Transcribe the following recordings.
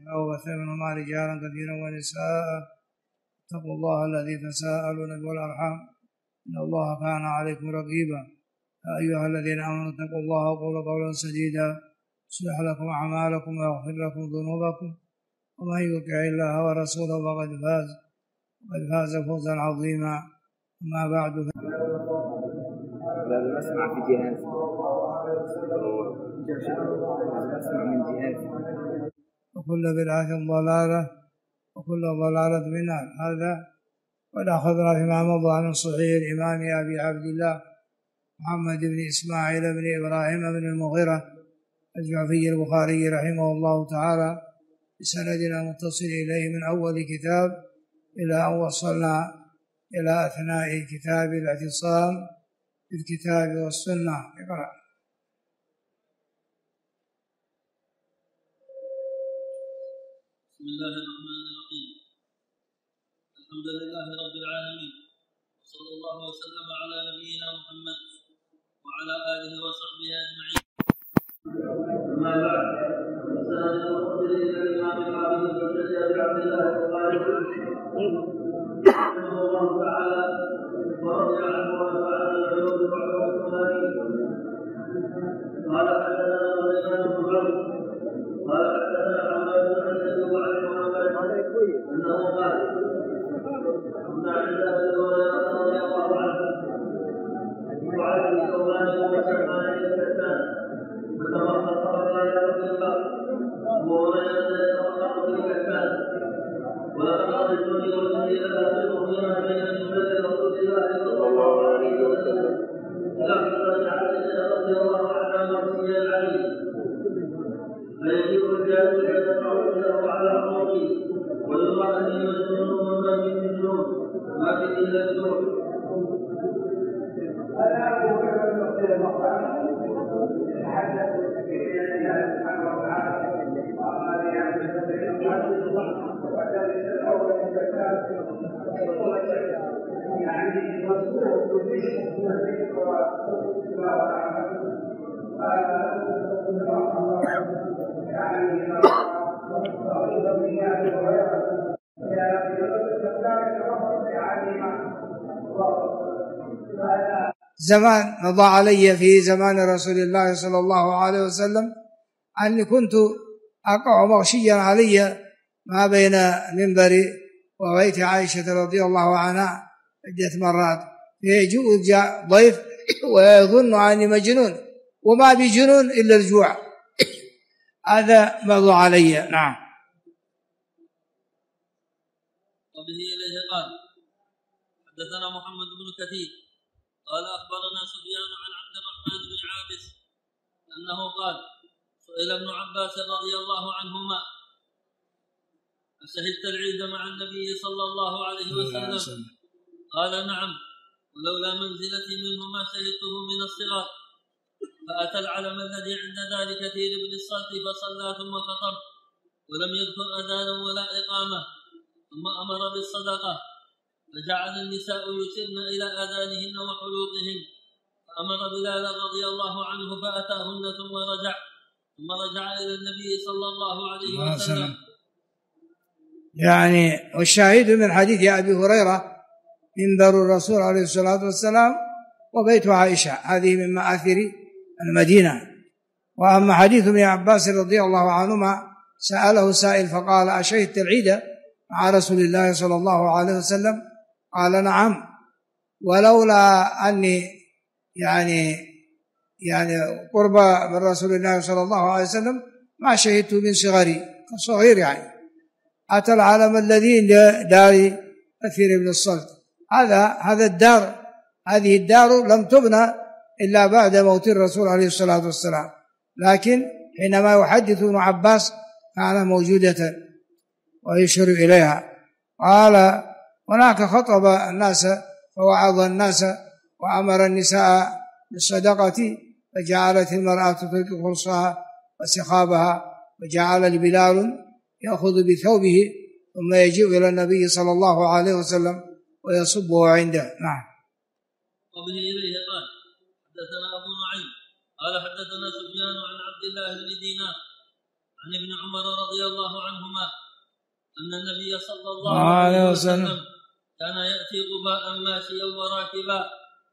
وبث منهما رجالا كثيرا ونساء. اتقوا الله الذي تساءلون به والأرحام إن الله كان عليكم رقيبا. يا أيها الذين آمنوا اتقوا الله وقولوا قولا سديدا يصلح لكم أعمالكم ويغفر لكم ذنوبكم ومن يطع الله ورسوله فقد فاز فوزا عظيما. أما بعد لازم أسمع في جهاز، أسمع من جهاز. وكل بدعة ضلالة وكل ضلالة في النار. هذا قد أخذنا فيما مضى عن صحيح الإمام أبي عبد الله محمد بن إسماعيل بن إبراهيم بن المغيرة الجعفي البخاري رحمه الله تعالى بسندنا متصل إليه من أول كتاب إلى أن وصلنا إلى أثناء كتاب الاعتصام بالكتاب والسنة. اقرأ. بسم الله الرحمن الرحيم. الحمد لله رب العالمين، وصلى الله وسلم على نبينا محمد وعلى آله وصحبه أجمعين. أما بعد، فسأل المفضل إلى الإمام الحافظ المسجد أبي عبد الله البخاري رحمه الله تعالى ورضي عنه ونفعنا بالعلوم وعلوم القرآن. قال حدثنا سليمان بن حرب قال حدثنا حماد بن عبد وعن محمد أنه قال كنا عند أبي هريرة رضي الله عنه وعلى الثوبان وسلمان الكتان فتوقف فقال يا رسول الله أبو هريرة يتوقف في الكتان ولقد رأيتني والذي لا أصبه فيما بين جملة رسول الله صلى الله عليه وسلم لحظة عائشة رضي الله عنها مرسيا عليه فيجيب الجاهل يتقعد له على قومه ويرى أني مجنون وما من مجنون ما في إلا الجوع. زمان مضى علي في زمان رسول الله صلى الله عليه وسلم أني كنت أقع مغشيا علي ما بين منبري وبيت عائشة رضي الله عنها عدة مرات، جاء ضيف ويظن أني مجنون وما بجنون إلا الجوع. هذا مضى علي. نعم. وبه إليه قال حدثنا محمد بن كثير قال أخبرنا سفيان عن عبد الرحمن بن عابس أنه قال سئل ابن عباس رضي الله عنهما أشهدت العيد مع النبي صلى الله عليه وسلم؟ قال نعم، ولولا منزلتي منه ما شهدته من الصغار. فأتى العلم الذي عند دار كثير بن الصلت فصلى ثم خطب ولم يذكر أذانا ولا إقامة، ثم أمر بالصدقة فجعل النساء يسرن إلى أذانهن وحلوقهن، فأمر بلال رضي الله عنه فأتاهن ثم رجع إلى النبي صلى الله عليه وسلم. يعني والشاهد من حديث أبي هريرة منبر الرسول عليه الصلاة والسلام وبيت عائشة، هذه من مآثر المدينة. وأما حديث ابن عباس رضي الله عنهما سأله سائل فقال أشهدت العيد مع رسول الله صلى الله عليه وسلم؟ قال نعم، ولولا أني يعني قرب من رسول الله صلى الله عليه وسلم ما شهدت من صغري كصغير. يعني أتى العالم الذي دار كثير بن الصلت، هذا الدار، هذه الدار لم تبنى إلا بعد موت الرسول عليه الصلاة والسلام، لكن حينما يحدث ابن عباس كان موجودة ويشير إليها. قال هناك خطب الناس ووعظ الناس وأمر النساء بالصدقة، فجعلت المرأة تلقي خرصها وسخابها، وجعل بلال يأخذ بثوبه ثم يجيء إلى النبي صلى الله عليه وسلم ويصبه عنده. نعم. وبه إليه قال حدثنا أبو نعيم قال حدثنا سفيان عن عبد الله بن دينار عن ابن عمر رضي الله عنهما أن النبي صلى الله عليه وسلم كان يأتي قباء ماشيا وراكبا.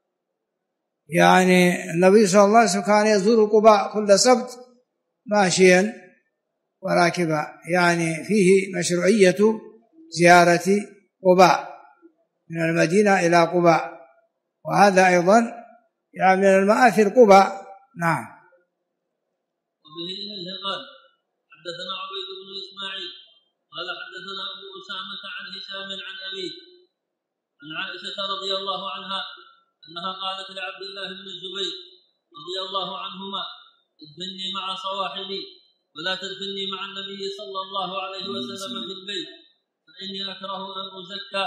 يعني النبي صلى الله عليه وسلم كان يزور قباء كل سبت ماشيا وراكبا، يعني فيه مشروعية زيارة قباء من المدينة إلى قباء، وهذا أيضا يعني من المآثر قباء. نعم. وبه إليه قال حدثنا عبيد بن إسماعيل قال حدثنا أبو أسامة عن هشام عن أبيه عن عائشة رضي الله عنها أنها قالت لعبد الله بن الزبير رضي الله عنهما ادفني مع صواحبي ولا تدفني مع النبي صلى الله عليه وسلم في البيت فإني أكره أن أزكى.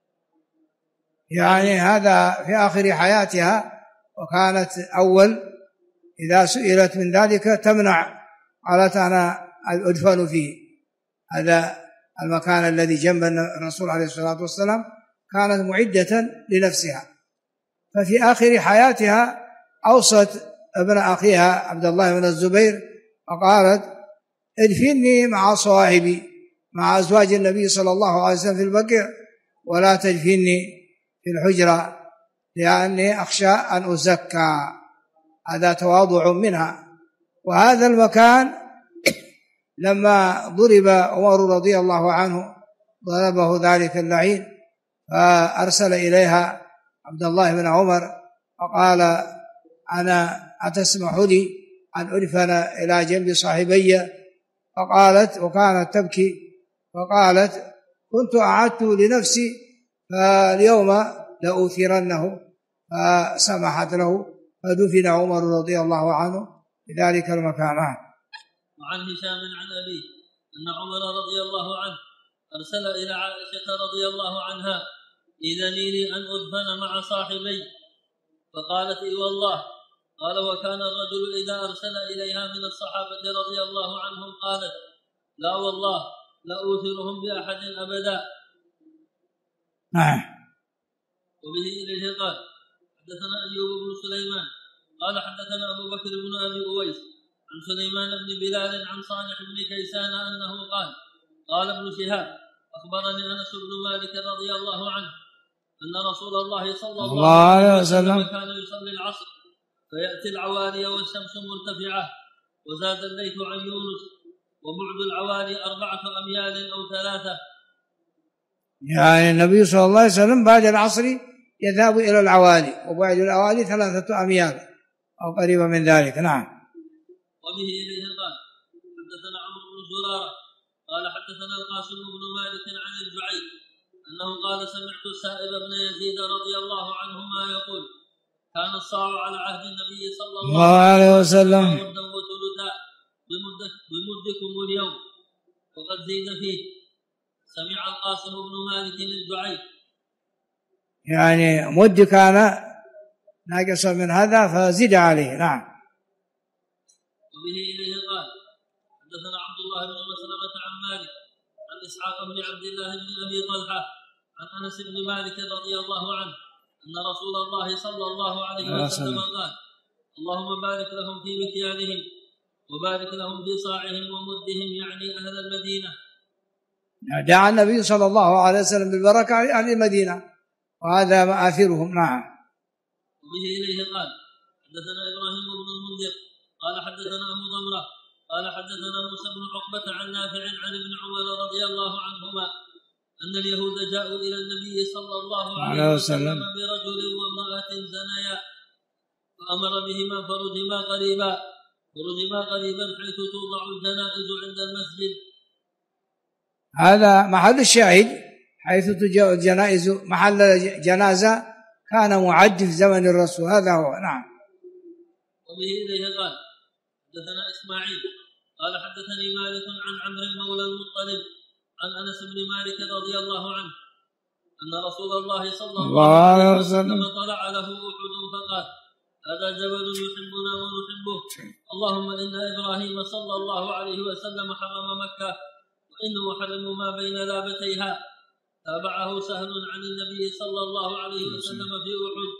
يعني هذا في آخر حياتها، وكانت أول إذا سئلت من ذلك تمنع، قالت أنا أدفن فيه، هذا المكان الذي جنب الرسول عليه الصلاة والسلام، كانت معدة لنفسها. ففي آخر حياتها أوصت ابن أخيها عبد الله بن الزبير وقالت ادفني مع صواحبي، مع أزواج النبي صلى الله عليه وسلم في البقيع، ولا تدفني في الحجرة لأني أخشى أن أزكى. هذا تواضع منها. وهذا المكان لما ضرب عمر رضي الله عنه ضربه ذلك اللعين، فأرسل إليها عبد الله بن عمر وقال أنا أتسمح لي أن أدفن إلى جنب صاحبي؟ فقالت، وكانت تبكي، فقالت كنت أعدت لنفسي فاليوم لأوثرنه، فسمحت له فدفن عمر رضي الله عنه في ذلك المكان. وعن هشام عن أبيه أن عمر رضي الله عنه أرسل إلى عائشة رضي الله عنها إذني لي أن أدفن مع صاحبي، فقالت إي والله. قال وكان الرجل إذا أرسل إليها من الصحابة رضي الله عنهم قالت لا والله لا أوثرهم بأحد أبدا. وبه إليه قال حدثنا أيوب بن سليمان قال حدثنا أبو بكر بن أبي أويس عن سليمان بن بلال عن صالح بن كيسان أنه قال ابن شهاب أخبرني أنس بن مالك رضي الله عنه أن رسول الله صلى الله عليه وسلم كان يصلي العصر فيأتي العوالي والشمس مرتفعة، وزاد الليث عن يونس وبعد العوالي 4 أميال أو 3. يعني النبي صلى الله عليه وسلم بعد العصر يذهب إلى العوالي، وبعد العوالي 3 أميال أو قريبا من ذلك. نعم. وبه إليه قال حدثنا عمرو بن زرارة قال حدثنا القاسم بن مالك عن الجعيد أنه قال سمعت السائب بن يزيد رضي الله عنهما يقول كان الصاع على عهد النبي صلى الله عليه وسلم مدا وثلثا بمدكم اليوم، وقد زيد فيه. سمع القاسم بن مالك الجعيد، يعني مد كان ناقص من هذا فزيد عليه. نعم. وبه إليه قال حدثنا عبد الله بن مسلمة عن مالك عن إسحاق بن عبد الله بن أبي طلحة عن أنس بن مالك رضي الله عنه أن رسول الله صلى الله عليه وسلم قال اللهم بارك لهم في مكيالهم وبارك لهم في صاعهم ومدهم، يعني أهل المدينة. دعا النبي صلى الله عليه وسلم بالبركة على أهل المدينة، وهذا مآثرهم. نعم. وبه إليه قال حدثنا إبراهيم بن المنذر قال حدثنا أبو ضمرة قال حدثنا موسى بن عقبة عن نافع عن ابن عمر رضي الله عنهما أن اليهود جاءوا إلى النبي صلى الله عليه وسلم برجل وامرأة زنيا فأمر بهما فرجما قريبا حيث توضع الجنائز عند المسجد. هذا محل الشاهد، حيث تجاء الجنائز محل جنازة كان معد في زمن الرسول، هذا هو. نعم. وبه إليه قال حدثنا إسماعيل قال حدثني مالك عن عمرو مولى المطلب عن أنس بن مالك رضي الله عنه أن رسول الله صلى الله عليه وسلم طلع له أحد فقال هذا جبل يحبنا ونحبه، اللهم إن إبراهيم صلى الله عليه وسلم حرم مكة وإنه حرم ما بين لابتيها. تابعه سهل عن النبي صلى الله عليه وسلم في أحد.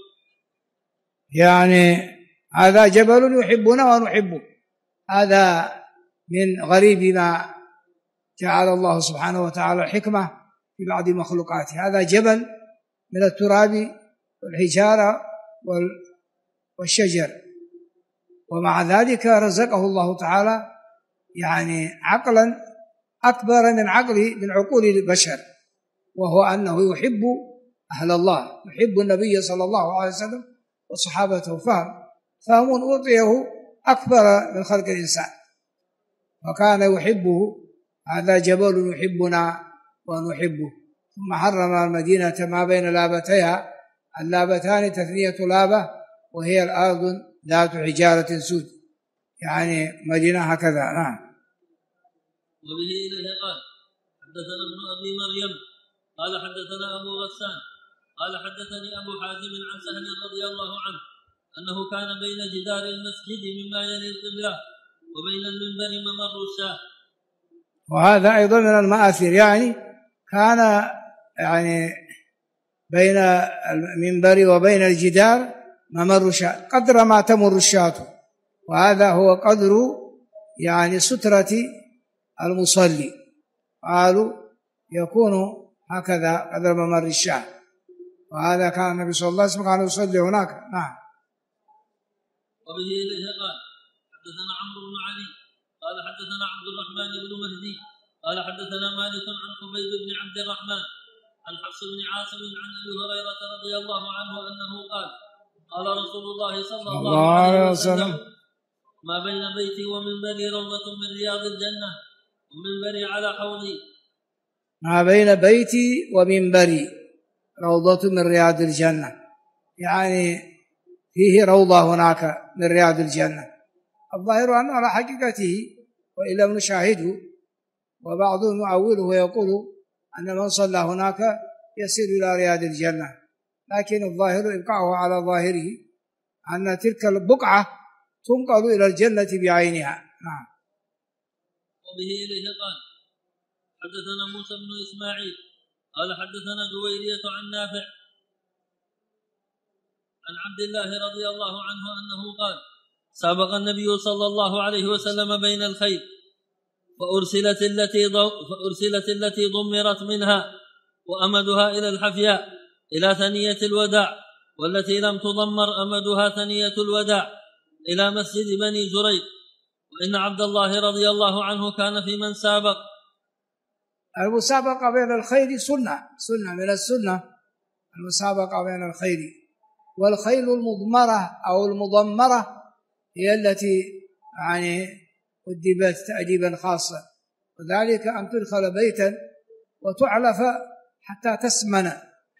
يعني هذا جبل يحبنا ونحبه، هذا من غريب ما جعل الله سبحانه وتعالى الحكمة في بعض مخلوقاته. هذا جبل من التراب والحجارة والشجر، ومع ذلك رزقه الله تعالى يعني عقلا أكبر من عقول البشر، وهو أنه يحب أهل الله، يحب النبي صلى الله عليه وسلم وصحابته، فهم أعطيه أكبر من خلق الإنسان، وكان يحبه. هذا جبل يحبنا ونحبه. ثم حرم المدينة ما بين لابتيها، اللابتان تثنية لابة، وهي الأرض ذات حجارة سود، يعني مدينة هكذا. نعم. وبه إليه قال حدثنا ابن أبي مريم قال حدثنا أبو غسان قال حدثني أبو حازم عن سهل رضي الله عنه أنه كان بين جدار المسجد مما يلي القبلة وبين المنبر ممر الشاة. وهذا أيضا من المآثر، يعني كان بين المنبر وبين الجدار ممر شاة قدر ما تمر الشاة، وهذا هو قدر سترة المصلي، قالوا يكون هكذا قدر ممر الشاة، وهذا كان النبي صلى الله عليه وسلم كان يصلي هناك. نعم. وبه إليه قال حدثنا عمرو بن علي قال حدثنا عبد الرحمن بن مهدي قال حدثنا مالك عن خبيب بن عبد الرحمن عن حفص بن عاصم عن أبي هريرة رضي الله عنه أنه قال قال رسول الله صلى الله عليه وسلم ما بين بيتي ومنبري روضة من رياض الجنة ومنبري على حوضي. ما بين بيتي ومنبري روضة من رياض الجنة، يعني فيه روضة هناك من رياض الجنة. الظاهر أنه على حقيقته وإن لم نشاهده، وبعضهم يعوله ويقول أن من صلى هناك يصير إلى رياض الجنة، لكن الظاهر إبقاؤه على ظاهره أن تلك البقعة تنقل إلى الجنة بعينها. نعم. وبه إليه قال حدثنا موسى بن إسماعيل قال حدثنا جويرية عن نافع عن عبد الله رضي الله عنه أنه قال سابق النبي صلى الله عليه وسلم بين الخيل فأرسلت التي ضمرت منها وأمدها إلى الحفياء إلى ثنية الوداع، والتي لم تضمر أمدها ثنية الوداع إلى مسجد بني زريق، وإن عبد الله رضي الله عنه كان في من سابق. المسابقة بين الخيل سنة من السنة، المسابقة بين الخيل، والخيل المضمرة أو المضمرة هي التي أدبت تأديبا خاصا، وذلك أن تدخل بيتا وتعلف حتى تسمن،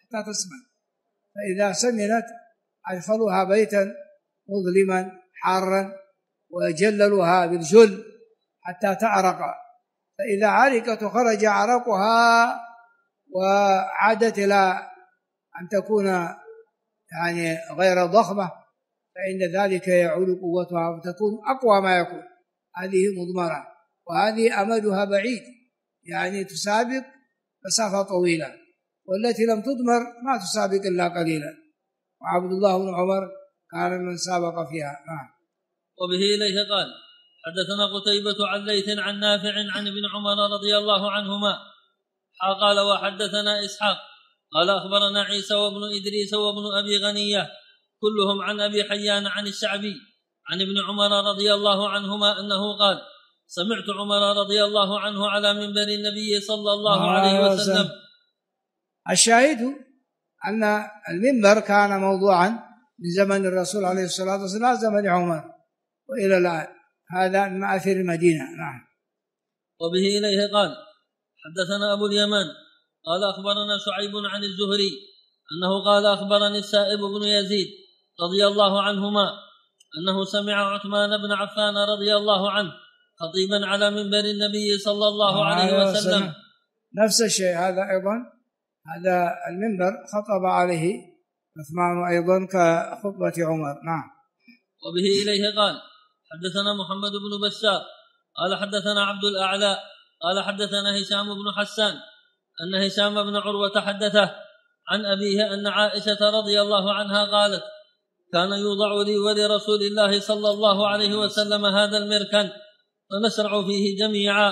فإذا سمنت أدخلوها بيتا مظلما حارا وجللوها بالجل حتى تعرق، فإذا عرقت خرج عرقها وعادت إلى أن تكون غير ضخمة، فإن ذلك يعود قوتها وتكون أقوى ما يكون. هذه مضمرة، وهذه أمدها بعيد، تسابق مسافة طويلة، والتي لم تضمر ما تسابق إلا قليلا، وعبد الله بن عمر كان من سابق فيها. وبه إليه قال حدثنا قتيبة عن ليث عن نافع عن ابن عمر رضي الله عنهما قال وحدثنا إسحاق قال أخبرنا عيسى وابن إدريس وابن أبي غنية كلهم عن أبي حيان عن الشعبي عن ابن عمر رضي الله عنهما أنه قال سمعت عمر رضي الله عنه على منبر النبي صلى الله عليه وسلم. الشاهد أن المنبر كان موضوعا من زمن الرسول عليه الصلاة والسلام زمن عمر وإلى الآن، هذا من مآثر المدينة. نعم. وبه إليه قال حدثنا أبو اليمان قال أخبرنا شعيب عن الزهري أنه قال أخبرني السائب بن يزيد رضي الله عنهما أنه سمع عثمان بن عفان رضي الله عنه خطيبا على منبر النبي صلى الله عليه وسلم. نفس الشيء هذا أيضا، هذا المنبر خطب عليه عثمان أيضا كخطبة عمر. نعم. وبه إليه قال حدثنا محمد بن بشار قال حدثنا عبد الأعلى قال حدثنا هشام بن حسان أن هشام بن عروة حدثه عن أبيه أن عائشة رضي الله عنها قالت كان يوضع لي ولرسول الله صلى الله عليه وسلم هذا المركن فنشرع فيه جميعا.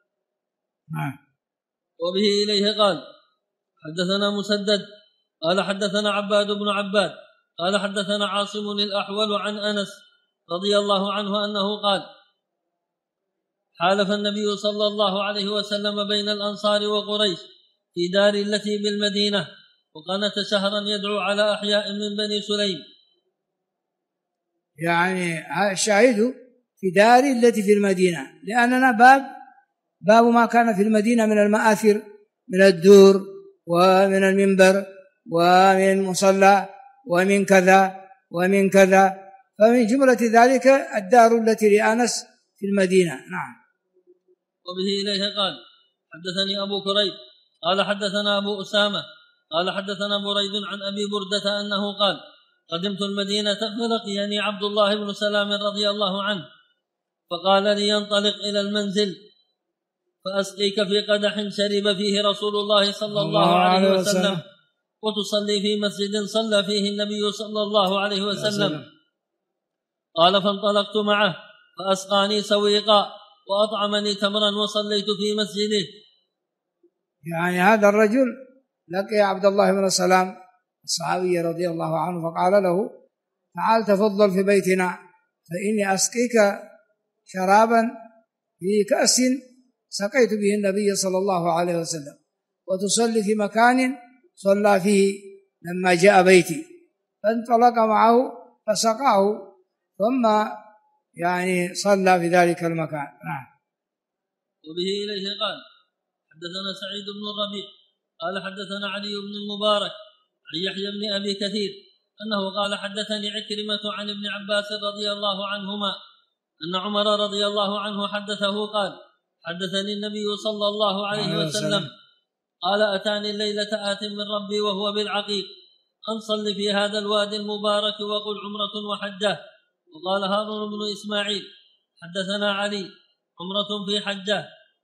وبه إليه قال حدثنا مسدد قال حدثنا عباد بن عباد قال حدثنا عاصم الأحول عن أنس رضي الله عنه أنه قال حالف النبي صلى الله عليه وسلم بين الأنصار وقريش في دار التي بالمدينة، وقنت شهرا يدعو على أحياء من بني سليم. يعني الشاهد في دار التي في المدينة، لأننا باب ما كان في المدينة من المآثر، من الدور ومن المنبر ومن المصلى ومن كذا ومن كذا، فمن جملة ذلك الدار التي لأنس في المدينة. نعم. وبه إليه قال حدثني أبو كريب قال حدثنا أبو أسامة قال حدثنا بريد عن أبي بردة أنه قال قدمت المدينة فلقيني عبد الله بن سلام رضي الله عنه فقال لي ينطلق إلى المنزل فأسقيك في قدح شرب فيه رسول الله صلى الله عليه وسلم وتصلي في مسجد صلى فيه النبي صلى الله عليه وسلم. قال فانطلقت معه فأسقاني سويقا وأطعمني تمرا وصليت في مسجده. يعني هذا الرجل لقي عبد الله بن سلام الصحابي رضي الله عنه فقال له تعال تفضل في بيتنا فإني أسقيك شرابا في كأس سقيت به النبي صلى الله عليه وسلم، وتصلي في مكان صلى فيه لما جاء بيتي. فانطلق معه فسقاه ثم يعني صلى في ذلك المكان. نعم. وبه إليه قال حدثنا سعيد بن الربيع قال حدثنا علي بن المبارك عن يحيى بن أبي كثير أنه قال حدثني عكرمة عن ابن عباس رضي الله عنهما أن عمر رضي الله عنه حدثه قال حدثني النبي صلى الله عليه وسلم قال أتاني الليلة آت من ربي وهو بالعقيق أن صل في هذا الوادي المبارك وقل عمرة وحجة. وقال هارون بن إسماعيل حدثنا علي عمرة في حجة.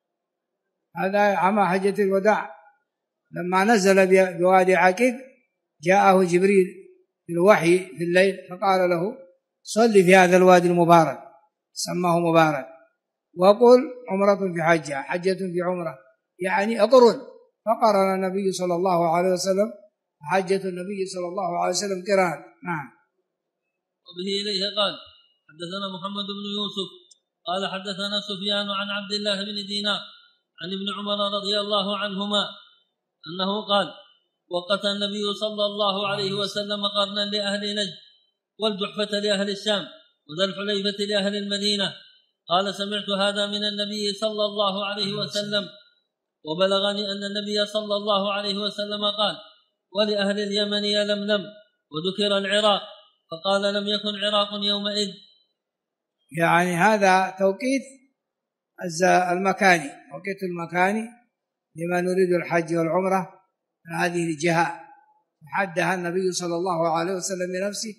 هذا عام حجة الوداع لما نزل بوادي عقيق جاءه جبريل بالوحي في الليل فقال له صل في هذا الوادي المبارك سماه مبارك وقل عمرة في حجة حجة في عمرة، يعني أقرن. فقرن النبي صلى الله عليه وسلم حجة النبي صلى الله عليه وسلم قران. نعم. وبه إليه قال حدثنا محمد بن يوسف قال حدثنا سفيان عن عبد الله بن دينار عن ابن عمر رضي الله عنهما أنه قال وقت النبي صلى الله عليه وسلم قرنا لأهل نجد والجحفة لأهل الشام وذا الحليفة لأهل المدينة. قال سمعت هذا من النبي صلى الله عليه وسلم وبلغني أن النبي صلى الله عليه وسلم قال ولأهل اليمن يلملم وذكر العراق فقال لم يكن عراق يومئذ. يعني هذا توقيت المكاني، توقيت المكاني لما نريد الحج والعمرة من هذه الجهة حدها النبي صلى الله عليه وسلم بنفسه.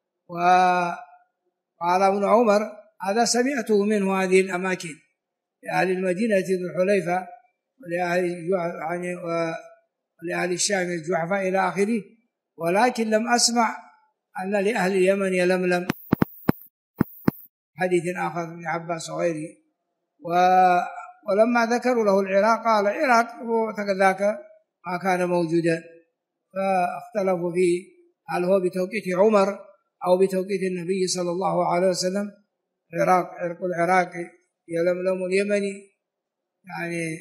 وقال ابن عمر هذا سمعته منه هذه الأماكن لأهل المدينة ذو الحليفة ولأهل الشام الجحفة إلى آخره، ولكن لم أسمع أن لأهل اليمن يلملم. حديث آخر من عباس وغيره. ولما ذكروا له العراق قال العراق وذاك ما كان موجودا، فاختلفوا فيه هل هو بتوقيت عمر أو بتوقيت النبي صلى الله عليه وسلم. عرق العراق يلملم اليمني يعني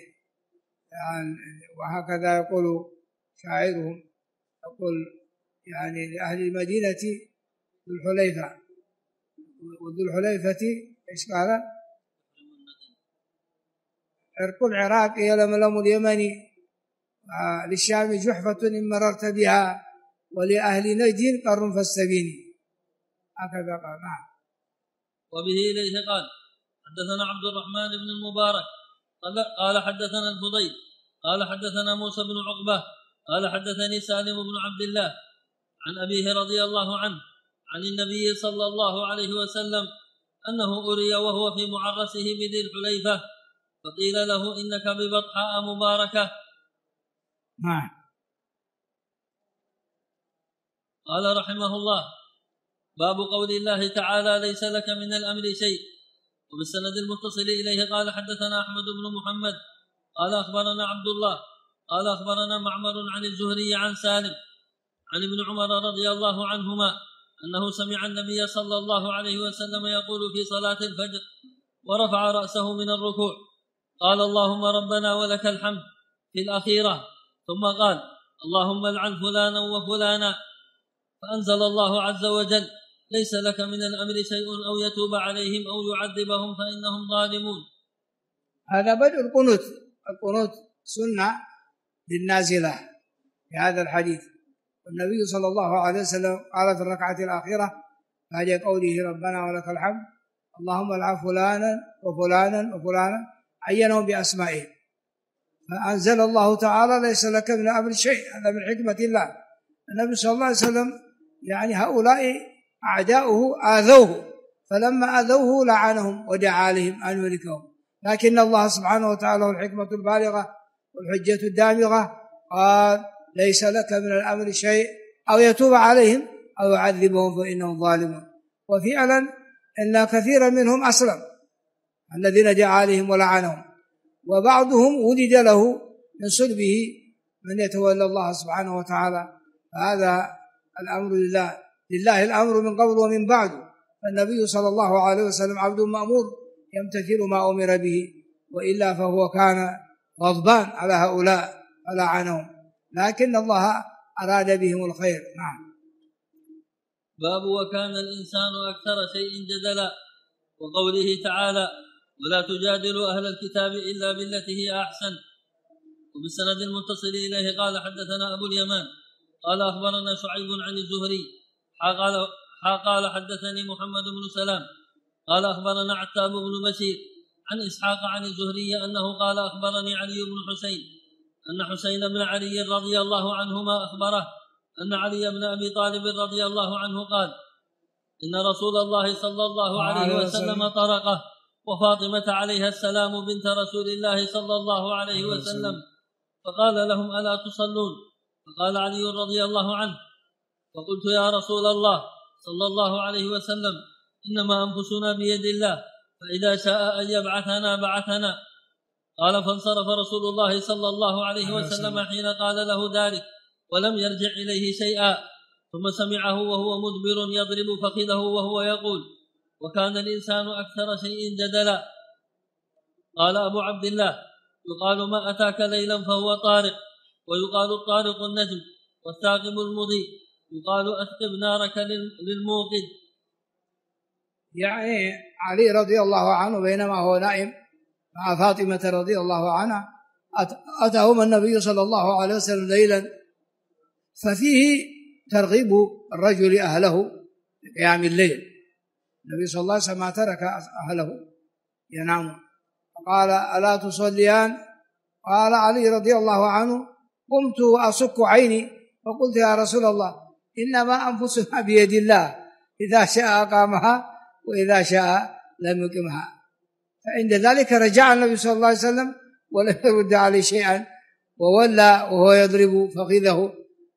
وهكذا يقول شاعرهم يقول يعني لأهل المدينة ذو الحليفة وذو الحليفة إيش قال عرق العراق يلملم اليمني للشام جحفة إن مررت بها ولأهل نجد قر فاستبيني. هكذا قال. نعم. وبه إليه قال حدثنا عبد الرحمن بن المبارك قال حدثنا الفضيل قال حدثنا موسى بن عقبة قال حدثني سالم بن عبد الله عن أبيه رضي الله عنه عن النبي صلى الله عليه وسلم أنه أري وهو في معرسه بذي الحليفة فقيل له إنك ببطحاء مباركة. نعم. قال رحمه الله باب قول الله تعالى ليس لك من الأمر شيء وبالسند المتصل إليه قال حدثنا أحمد بن محمد قال أخبرنا عبد الله قال أخبرنا معمر عن الزهري عن سالم عن ابن عمر رضي الله عنهما أنه سمع النبي صلى الله عليه وسلم يقول في صلاة الفجر ورفع رأسه من الركوع قال اللهم ربنا ولك الحمد في الأخيرة، ثم قال اللهم العن فلانا وفلانا، فأنزل الله عز وجل ليس لك من الأمر شيء أو يتوب عليهم أو يعذبهم فإنهم ظالمون. هذا بدء القنوت. القنوت سنة للنازلة في هذا الحديث، والنبي صلى الله عليه وسلم قال في الركعة الأخيرة بعد قوله ربنا ولك الحمد اللهم العن فلانا وفلانا وفلانا عينهم بأسمائهم، فأنزل الله تعالى ليس لك من الأمر شيء. هذا من حكمة الله. النبي صلى الله عليه وسلم يعني هؤلاء أعداؤه آذوه، فلما آذوه لعنهم ودعا لهم أن يهلكهم، لكن الله سبحانه وتعالى الحكمة البالغة والحجة الدامغة قال ليس لك من الأمر شيء أو يتوب عليهم أو يعذبهم فإنهم ظالمون. وفعلا إن كثيرا منهم أسلم الذين دعا عليهم ولعنهم، وبعضهم ولد له من صلبه من يتولى الله سبحانه وتعالى. فهذا الأمر لله الأمر من قبل ومن بعد. فالنبي صلى الله عليه وسلم عبد مأمور يمتثل ما أمر به، وإلا فهو كان غضبان على هؤلاء فلعنهم، لكن الله أراد بهم الخير. نعم. باب وكان الإنسان أكثر شيء جدلا، وقوله تعالى ولا تجادلوا أهل الكتاب إلا بالتي هي أحسن. وبالسند المتصل إليه قال حدثنا أبو اليمان قال أخبرنا شعيب عن الزهري قال حدثني محمد بن سلام قال أخبرنا عتاب بن بشير عن إسحاق عن الزهري أنه قال أخبرني علي بن حسين أن حسين بن علي رضي الله عنهما أخبره أن علي بن أبي طالب رضي الله عنه قال إن رسول الله صلى الله عليه وسلم طرقه وفاطمة عليها السلام بنت رسول الله صلى الله عليه وسلم، فقال لهم ألا تصلون؟ فقال علي رضي الله عنه فقلت يا رسول الله صلى الله عليه وسلم إنما أنفسنا بيد الله، فإذا شاء أن يبعثنا بعثنا. قال فانصرف رسول الله صلى الله عليه وسلم حين قال له ذلك ولم يرجع إليه شيئا، ثم سمعه وهو مدبر يضرب فخذه وهو يقول وكان الإنسان أكثر شيء جدلا. قال أبو عبد الله يقال ما أتاك ليلا فهو طارق، ويقال الطارق النجم، والثاقب المضيء، يقال أثقب نارك للموقد. يعني علي رضي الله عنه بينما هو نائم مع فاطمة رضي الله عنها أتاهما النبي صلى الله عليه وسلم ليلا، ففيه ترغيب الرجل أهله لقيام الليل. النبي صلى الله عليه وسلم ترك أهله ينامون، فقال ألا تصليان؟ قال علي رضي الله عنه قمت وأصك عيني فقلت يا رسول الله إنما أنفسنا بيد الله، إذا شاء أقامها وإذا شاء لم يقمها. فعند ذلك رجع النبي صلى الله عليه وسلم ولم يرد عليه شيئا، وولى وهو يضرب فخذه،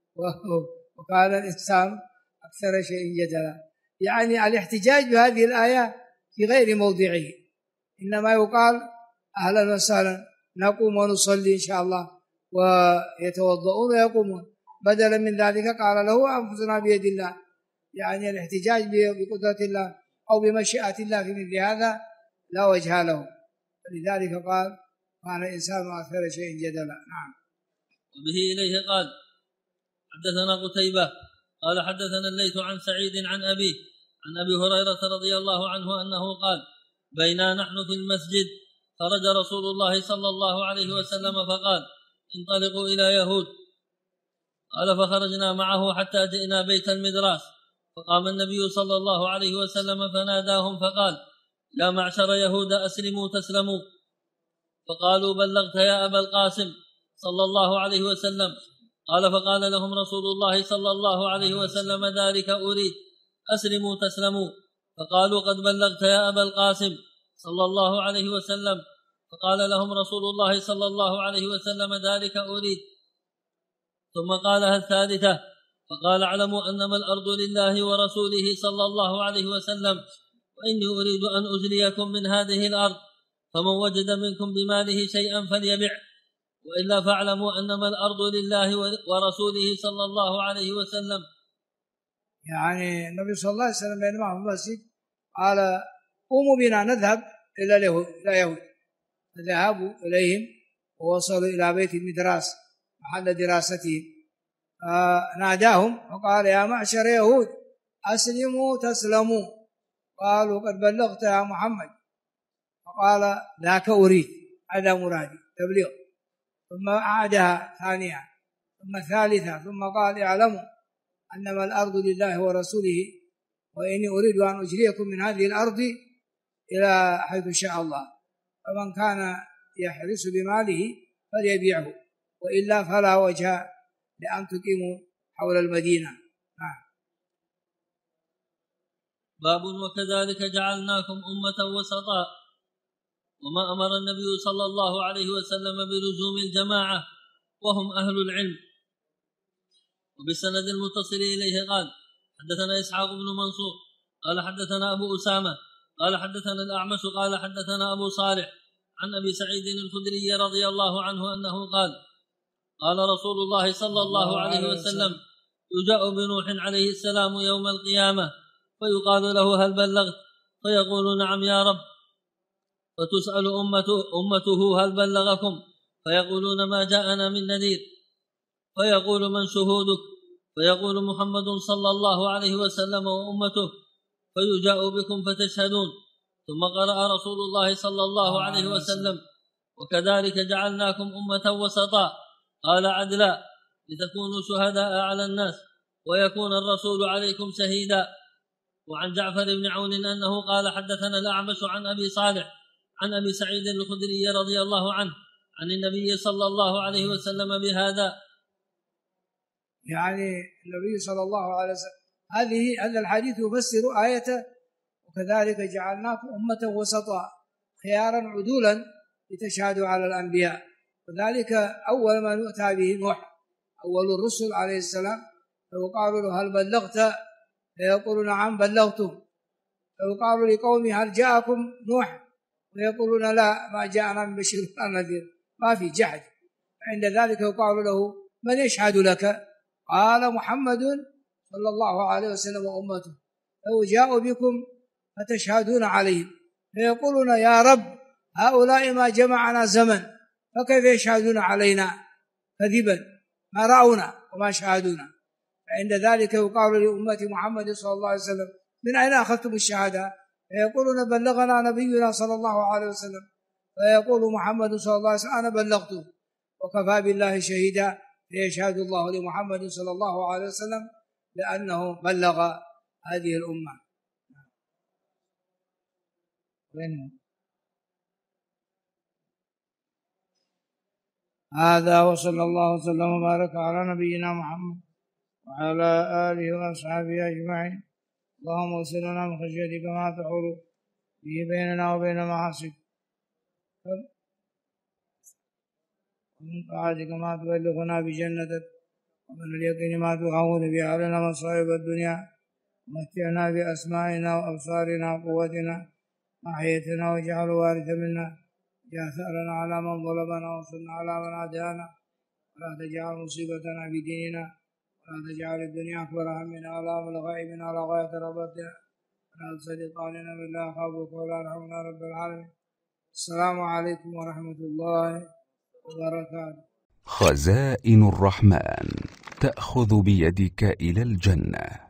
وكان الإنسان أكثر شيء جدلا. يعني الاحتجاج بهذه الآية في غير موضعه، إنما يقال أهلا وسهلا نقوم ونصلي إن شاء الله، ويتوضؤون ويقومون. بدلا من ذلك قال له أنفسنا بيد الله، يعني الاحتجاج بقدرة الله أو بمشيئة الله في مثل هذا لا وجه له، لذلك قال كان الإنسان أكثر شيء جدلا. نعم. وبه إليه قال حدثنا قتيبة قال حدثنا الليث عن سعيد عن أبيه عن أبي هريرة رضي الله عنه أنه قال بينا نحن في المسجد خرج رسول الله صلى الله عليه وسلم فقال انطلقوا إلى يهود. قال فخرجنا معه حتى جئنا بيت المدراس، فقام النبي صلى الله عليه وسلم فناداهم فقال يا معشر يهود أسلموا تسلموا. فقالوا بلغت يا أبا القاسم صلى الله عليه وسلم. قال فقال لهم رسول الله صلى الله عليه وسلم ذلك أريد أسلموا تسلموا. فقالوا قد بلغت يا أبا القاسم صلى الله عليه وسلم. فقال لهم رسول الله صلى الله عليه وسلم ذلك أريد. ثم قالها الثالثة فقال اعلموا أنما الأرض لله ورسوله صلى الله عليه وسلم، فإني أريد أن أزليكم من هذه الأرض، فمن وجد منكم بماله شيئا فليبع، وإلا فاعلموا أنما الأرض لله ورسوله صلى الله عليه وسلم. يعني النبي صلى الله عليه وسلم بينما في المسجد قال قوموا بنا نذهب إلى يهود، فذهبوا إليهم ووصلوا إلى بيت المدراس محل دراستهم، ناداهم وقال يا معشر يهود أسلموا تسلموا، قالوا قد بلغت يا محمد، فقال ذاك أريد، هذا مرادي تبليغ. ثم أعادها ثانية ثم ثالثة، ثم قال اعلموا أنما الأرض لله ورسوله، وإني أريد أن أجريكم من هذه الأرض إلى حيث شاء الله، فمن كان يحرص بماله فليبيعه، وإلا فلا وجه لأن تقيموا حول المدينة. باب وكذلك جعلناكم أمة وسطا. وما أمر النبي صلى الله عليه وسلم بلزوم الجماعة وهم أهل العلم. وبالسند المتصل إليه قال حدثنا إسحاق بن منصور قال حدثنا أبو أسامة قال حدثنا الأعمش قال حدثنا أبو صالح عن أبي سعيد الخدري رضي الله عنه أنه قال قال رسول الله صلى الله عليه وسلم يجاء بنوح عليه السلام يوم القيامة فيقال له هل بلغت؟ فيقول نعم يا رب، وتسأل أمته هل بلغكم؟ فيقولون ما جاءنا من نذير، فيقول من شهودك؟ فيقول محمد صلى الله عليه وسلم وأمته، فيجاء بكم فتشهدون. ثم قرأ رسول الله صلى الله عليه وسلم وكذلك جعلناكم أمة وسطا، قال عدلا لتكونوا شهداء على الناس ويكون الرسول عليكم شهيدا. وعن جعفر بن عون أنه قال حدثنا الأعمش عن أبي صالح عن أبي سعيد الخدري رضي الله عنه عن النبي صلى الله عليه وسلم بهذا. يعني النبي صلى الله عليه وسلم هذا الحديث يفسر آية وكذلك جعلناكم أمة وسطا خيارا عدولا لتشهدوا على الأنبياء. وذلك أول ما نؤتى به نوح أول الرسل عليه السلام، فيقال له هل بلغت؟ فيقول نعم بلغتم. فيقال لقومه هل جاءكم نوح؟ ويقولون لا ما جاءنا من بشير ولا نذير، ما في جحد. عند ذلك يقال له من يشهد لك؟ قال محمد صلى الله عليه وسلم وأمته، فيجاء بكم فتشهدون عليهم، فيقولون يا رب هؤلاء ما جمعنا زمن، فكيف يشهدون علينا كذبا؟ ما رأونا وما شاهدونا. فعند ذلك يقال لأمة محمد صلى الله عليه وسلم من أين أخذتم الشهادة؟ فيقولون بلغنا نبينا صلى الله عليه وسلم، فيقول محمد صلى الله عليه وسلم أنا بلغته وكفى بالله شهيدا، فيشهد الله لمحمد صلى الله عليه وسلم لأنه بلغ هذه الأمة. هذا وصلى الله وسلم وبارك على نبينا محمد وعلى آله وأصحابه أجمعين. اللهم اغفر لنا من خشيتك ما تحول به بيننا وبين معاصيك، ومن طاعتك ما تبلغنا بجنتك، ومن اليقين ما تهون به علينا مصائب الدنيا، ومتعنا بأسمائنا وأبصارنا وقوتنا ما أحييتنا واجعل وارث منا، اجعل ثأرنا على من ظلمنا وانصرنا على من عادانا، ولا تجعل مصيبتنا في ديننا، ولا تجعل الدنيا أكبر همنا ولا مبلغ علمنا ولا غاية رغبتنا، ولا تسلط علينا من لا يخافك ولا يرحمنا رب العالمين. السلام عليكم ورحمة الله وبركاته. خزائن الرحمن تأخذ بيدك إلى الجنة.